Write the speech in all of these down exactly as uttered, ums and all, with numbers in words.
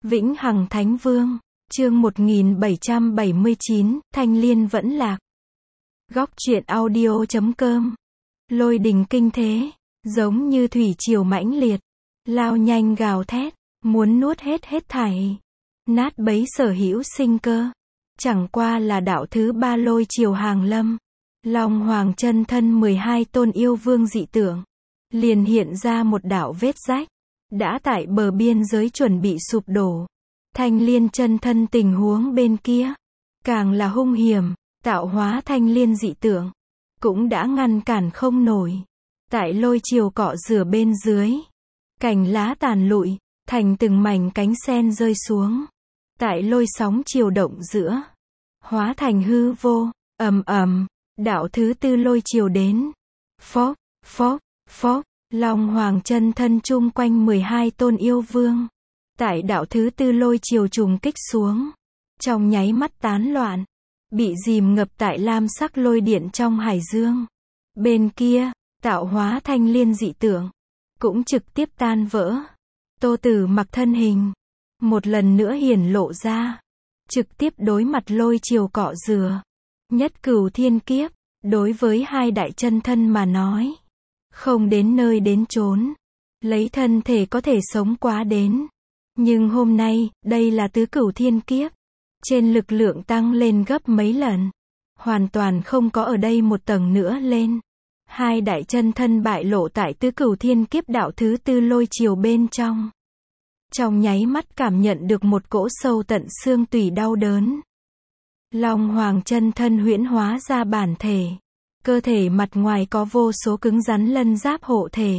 Vĩnh Hằng Thánh Vương, chương một nghìn bảy trăm bảy mươi chín, Thanh Liên vẫn lạc. Góc truyện audio chấm com. Lôi đình kinh thế, giống như thủy triều mãnh liệt, lao nhanh gào thét, muốn nuốt hết hết thảy, nát bấy sở hữu sinh cơ. Chẳng qua là đạo thứ ba lôi triều hàng lâm, Long Hoàng chân thân mười hai tôn yêu vương dị tượng, liền hiện ra một đạo vết rách, đã tại bờ biên giới chuẩn bị sụp đổ. Thanh Liên chân thân tình huống bên kia, càng là hung hiểm, tạo hóa thanh liên dị tượng, cũng đã ngăn cản không nổi. Tại lôi triều cọ rửa bên dưới, cành lá tàn lụi, thành từng mảnh cánh sen rơi xuống. Tại lôi sóng triều động giữa, hóa thành hư vô, ầm ầm, đạo thứ tư lôi triều đến. Phốc, phốc, phốc, Long Hoàng chân thân chung quanh mười hai tôn yêu vương, tại đạo thứ tư lôi triều trùng kích xuống, trong nháy mắt tán loạn, bị dìm ngập tại lam sắc lôi điện trong hải dương. Bên kia, tạo hóa thanh liên dị tượng, cũng trực tiếp tan vỡ. Tô Tử Mặc thân hình, một lần nữa hiển lộ ra, trực tiếp đối mặt lôi triều cọ rửa. Nhất cửu thiên kiếp, đối với hai đại chân thân mà nói, không đến nơi đến chốn, lấy thân thể có thể sống quá đến. Nhưng hôm nay, đây là tứ cửu thiên kiếp, trên lực lượng tăng lên gấp mấy lần, hoàn toàn không có ở đây một tầng nữa lên. Hai đại chân thân bại lộ tại tứ cửu thiên kiếp đạo thứ tư lôi triều bên trong. Trong nháy mắt cảm nhận được một cỗ sâu tận xương tủy đau đớn. Long Hoàng chân thân huyễn hóa ra bản thể, cơ thể mặt ngoài có vô số cứng rắn lân giáp hộ thể.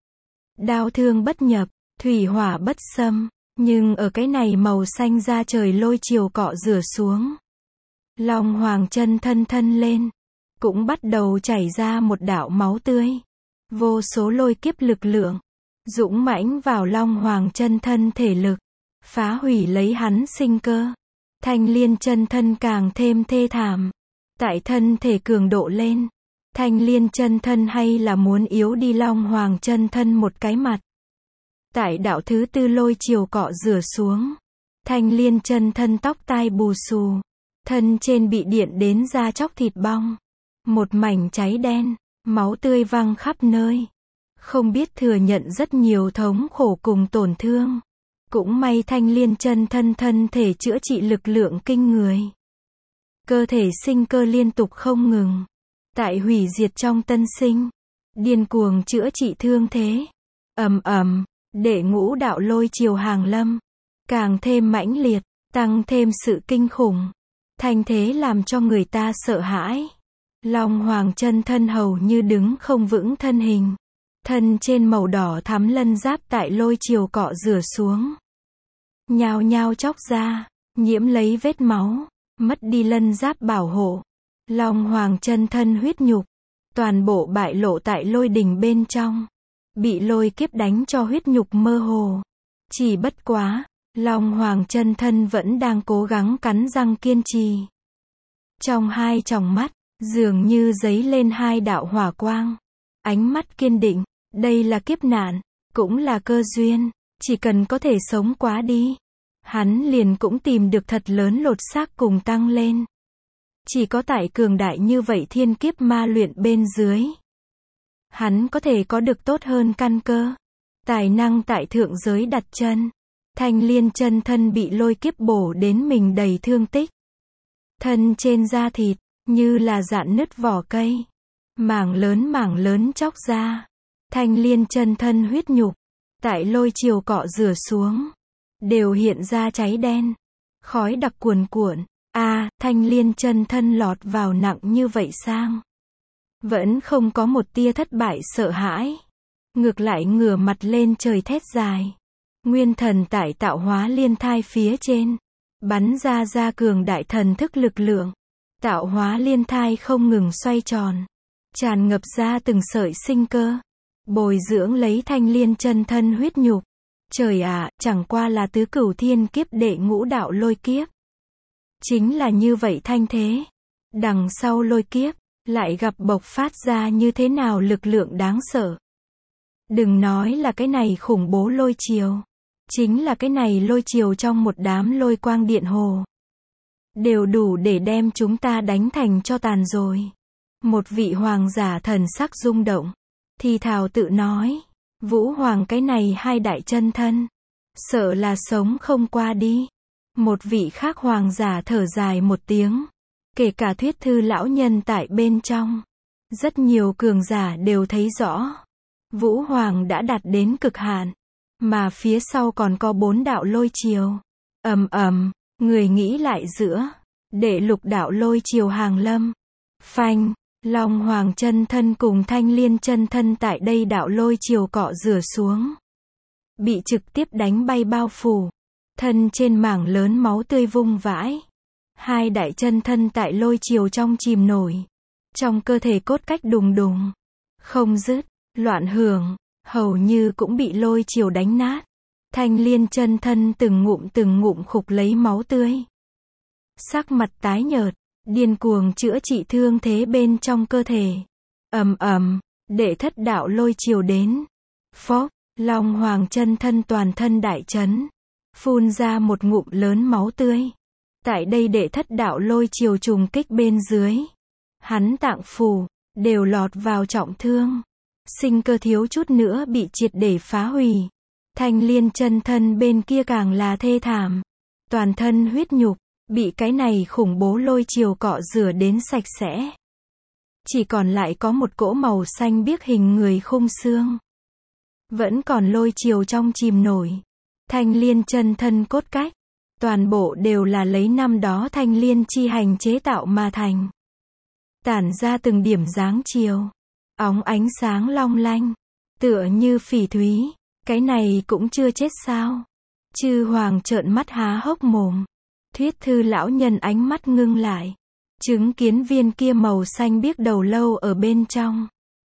Đao thương bất nhập, thủy hỏa bất xâm, nhưng ở cái này màu xanh da trời lôi triều cọ rửa xuống, Long Hoàng chân thân thân lên, cũng bắt đầu chảy ra một đạo máu tươi. Vô số lôi kiếp lực lượng, dũng mãnh vào Long Hoàng chân thân thể lực, phá hủy lấy hắn sinh cơ. Thanh Liên chân thân càng thêm thê thảm. Tại thân thể cường độ lên, Thanh Liên chân thân hay là muốn yếu đi Long Hoàng chân thân một cái mặt. Tại đạo thứ tư lôi triều cọ rửa xuống, Thanh Liên chân thân tóc tai bù xù, thân trên bị điện đến da chóc thịt bong, một mảnh cháy đen, máu tươi văng khắp nơi. Không biết thừa nhận rất nhiều thống khổ cùng tổn thương. Cũng may Thanh Liên chân thân thân thể chữa trị lực lượng kinh người. Cơ thể sinh cơ liên tục không ngừng. Tại hủy diệt trong tân sinh, điên cuồng chữa trị thương thế. Ầm ầm, đệ ngũ đạo lôi triều hàng lâm, càng thêm mãnh liệt, tăng thêm sự kinh khủng. Thanh thế làm cho người ta sợ hãi. Long Hoàng chân thân hầu như đứng không vững thân hình. Thân trên màu đỏ thắm lân giáp tại lôi triều cọ rửa xuống, nhao nhao chóc ra, nhiễm lấy vết máu, mất đi lân giáp bảo hộ. Long Hoàng chân thân huyết nhục, toàn bộ bại lộ tại lôi đình bên trong, bị lôi kiếp đánh cho huyết nhục mơ hồ. Chỉ bất quá, Long Hoàng chân thân vẫn đang cố gắng cắn răng kiên trì. Trong hai tròng mắt, dường như giấy lên hai đạo hỏa quang. Ánh mắt kiên định, đây là kiếp nạn, cũng là cơ duyên, chỉ cần có thể sống quá đi, hắn liền cũng tìm được thật lớn lột xác cùng tăng lên. Chỉ có tại cường đại như vậy thiên kiếp ma luyện bên dưới, hắn có thể có được tốt hơn căn cơ, tài năng tại thượng giới đặt chân. Thanh Liên chân thân bị lôi kiếp bổ đến mình đầy thương tích. Thân trên da thịt, như là rạn nứt vỏ cây. Mảng lớn mảng lớn chóc ra. Thanh Liên chân thân huyết nhục, tại lôi triều cọ rửa xuống, đều hiện ra cháy đen. Khói đặc cuồn cuộn. A, à, Thanh Liên chân thân lọt vào nặng như vậy sang. Vẫn không có một tia thất bại sợ hãi. Ngược lại ngửa mặt lên trời thét dài. Nguyên thần tại tạo hóa liên thai phía trên, bắn ra ra cường đại thần thức lực lượng. Tạo hóa liên thai không ngừng xoay tròn, tràn ngập ra từng sợi sinh cơ, bồi dưỡng lấy Thanh Liên chân thân huyết nhục. Trời ạ, à, chẳng qua là tứ cửu thiên kiếp đệ ngũ đạo lôi kiếp. Chính là như vậy thanh thế. Đằng sau lôi kiếp, lại gặp bộc phát ra như thế nào lực lượng đáng sợ. Đừng nói là cái này khủng bố lôi triều. Chính là cái này lôi triều trong một đám lôi quang điện hồ. Đều đủ để đem chúng ta đánh thành cho tàn rồi. Một vị hoàng giả thần sắc rung động. Thì thào tự nói. Vũ hoàng cái này hai đại chân thân. Sợ là sống không qua đi. Một vị khác hoàng giả thở dài một tiếng. Kể cả thuyết thư lão nhân tại bên trong. Rất nhiều cường giả đều thấy rõ. Vũ hoàng đã đạt đến cực hạn. Mà phía sau còn có bốn đạo lôi triều. Ầm ầm, người nghĩ lại giữa. Đệ lục đạo lôi triều hàng lâm. Phanh, Long Hoàng chân thân cùng Thanh Liên chân thân tại đây đạo lôi triều cọ rửa xuống. Bị trực tiếp đánh bay bao phủ. Thân trên mảng lớn máu tươi vung vãi. Hai đại chân thân tại lôi triều trong chìm nổi. Trong cơ thể cốt cách đùng đùng. Không dứt, loạn hưởng, hầu như cũng bị lôi triều đánh nát. Thanh Liên chân thân từng ngụm từng ngụm khục lấy máu tươi. Sắc mặt tái nhợt, điên cuồng chữa trị thương thế bên trong cơ thể. Ầm ầm, đệ thất đạo lôi triều đến. Phốc, Long Hoàng chân thân toàn thân đại chấn, phun ra một ngụm lớn máu tươi. Tại đây đệ thất đạo lôi triều trùng kích bên dưới, hắn tạng phủ đều lọt vào trọng thương, sinh cơ thiếu chút nữa bị triệt để phá hủy. Thanh Liên chân thân bên kia càng là thê thảm, toàn thân huyết nhục bị cái này khủng bố lôi triều cọ rửa đến sạch sẽ. Chỉ còn lại có một cỗ màu xanh biếc hình người khung xương. Vẫn còn lôi triều trong chìm nổi. Thanh Liên chân thân cốt cách, toàn bộ đều là lấy năm đó thanh liên chi hành chế tạo mà thành. Tản ra từng điểm dáng chiều, óng ánh sáng long lanh, tựa như phỉ thúy. Cái này cũng chưa chết sao? Chư hoàng trợn mắt há hốc mồm. Thuyết thư lão nhân ánh mắt ngưng lại, chứng kiến viên kia màu xanh biếc đầu lâu ở bên trong.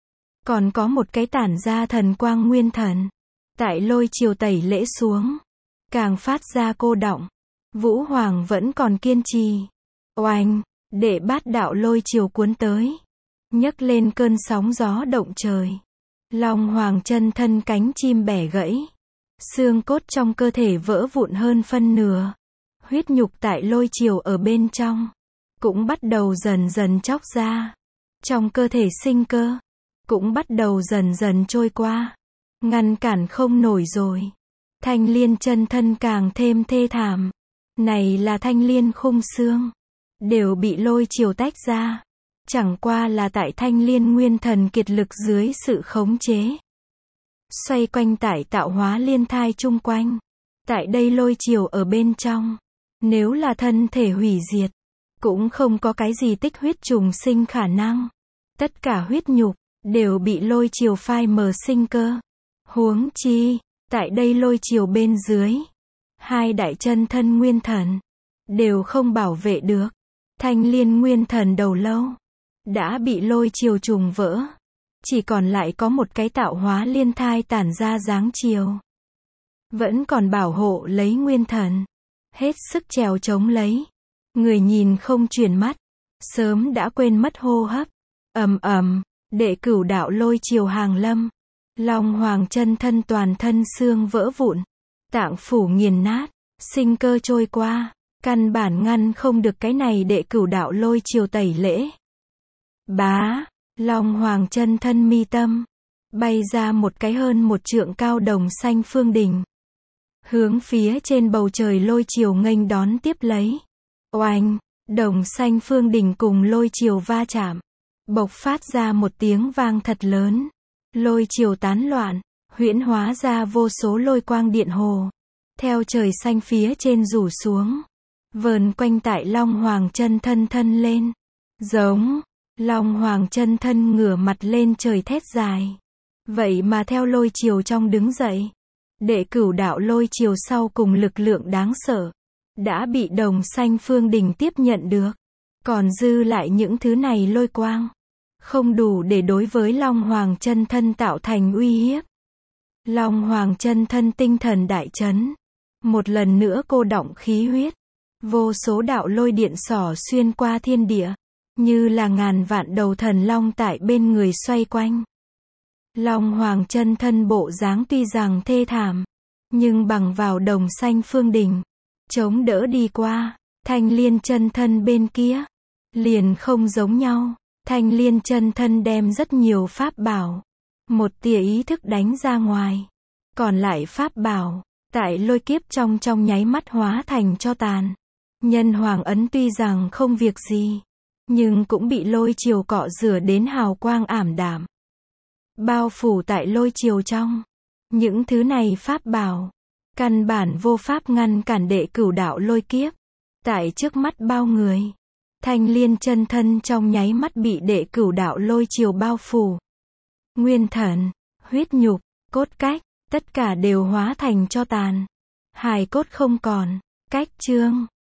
Còn có một cái tản ra thần quang nguyên thần. Tại lôi triều tẩy lễ xuống, càng phát ra cô đọng. Vũ hoàng vẫn còn kiên trì. Oanh, để bát đạo lôi triều cuốn tới, nhấc lên cơn sóng gió động trời. Long Hoàng chân thân cánh chim bẻ gãy, xương cốt trong cơ thể vỡ vụn hơn phân nửa. Huyết nhục tại lôi triều ở bên trong cũng bắt đầu dần dần chóc ra. Trong cơ thể sinh cơ cũng bắt đầu dần dần trôi qua, ngăn cản không nổi rồi. Thanh Liên chân thân càng thêm thê thảm. Này là thanh liên khung xương, đều bị lôi triều tách ra. Chẳng qua là tại thanh liên nguyên thần kiệt lực dưới sự khống chế, xoay quanh tại tạo hóa liên thai chung quanh. Tại đây lôi triều ở bên trong, nếu là thân thể hủy diệt, cũng không có cái gì tích huyết trùng sinh khả năng. Tất cả huyết nhục đều bị lôi triều phai mờ sinh cơ. Huống chi, tại đây lôi triều bên dưới, hai đại chân thân nguyên thần đều không bảo vệ được. Thanh liên nguyên thần đầu lâu đã bị lôi triều trùng vỡ, chỉ còn lại có một cái tạo hóa liên thai tản ra dáng chiều, vẫn còn bảo hộ lấy nguyên thần, hết sức trèo chống lấy. Người nhìn không chuyển mắt, sớm đã quên mất hô hấp. Ầm ầm, đệ cửu đạo lôi triều hàng lâm. Long Hoàng chân thân toàn thân xương vỡ vụn, tạng phủ nghiền nát, sinh cơ trôi qua, căn bản ngăn không được cái này đệ cửu đạo lôi triều tẩy lễ. Bá, Long Hoàng chân thân mi tâm, bay ra một cái hơn một trượng cao đồng xanh phương đỉnh. Hướng phía trên bầu trời lôi triều nghênh đón tiếp lấy. Oanh, đồng xanh phương đỉnh cùng lôi triều va chạm, bộc phát ra một tiếng vang thật lớn. Lôi triều tán loạn, huyễn hóa ra vô số lôi quang điện hồ, theo trời xanh phía trên rủ xuống, vờn quanh tại Long Hoàng chân thân thân lên. Giống, Long Hoàng chân thân ngửa mặt lên trời thét dài. Vậy mà theo lôi triều trong đứng dậy, đệ cửu đạo lôi triều sau cùng lực lượng đáng sợ, đã bị đồng xanh phương đỉnh tiếp nhận được. Còn dư lại những thứ này lôi quang, không đủ để đối với Long Hoàng chân thân tạo thành uy hiếp. Long Hoàng chân thân tinh thần đại chấn, một lần nữa cô đọng khí huyết, vô số đạo lôi điện xỏ xuyên qua thiên địa, như là ngàn vạn đầu thần long tại bên người xoay quanh. Long Hoàng chân thân bộ dáng tuy rằng thê thảm, Nhưng bằng vào đồng xanh phương đỉnh, chống đỡ đi qua, thanh liên chân thân bên kia, liền không giống nhau. Thanh liên chân thân đem rất nhiều pháp bảo, một tia ý thức đánh ra ngoài. Còn lại pháp bảo, tại lôi kiếp trong trong nháy mắt hóa thành tro tàn. Nhân hoàng ấn tuy rằng không việc gì, nhưng cũng bị lôi chiều cọ rửa đến hào quang ảm đạm. Bao phủ tại lôi chiều trong. Những thứ này pháp bảo, căn bản vô pháp ngăn cản đệ cửu đạo lôi kiếp. Tại trước mắt bao người, thanh liên chân thân trong nháy mắt bị đệ cửu đạo lôi chiều bao phủ. Nguyên thần, huyết nhục, cốt cách, tất cả đều hóa thành tro tàn. Hài cốt không còn. Cách chương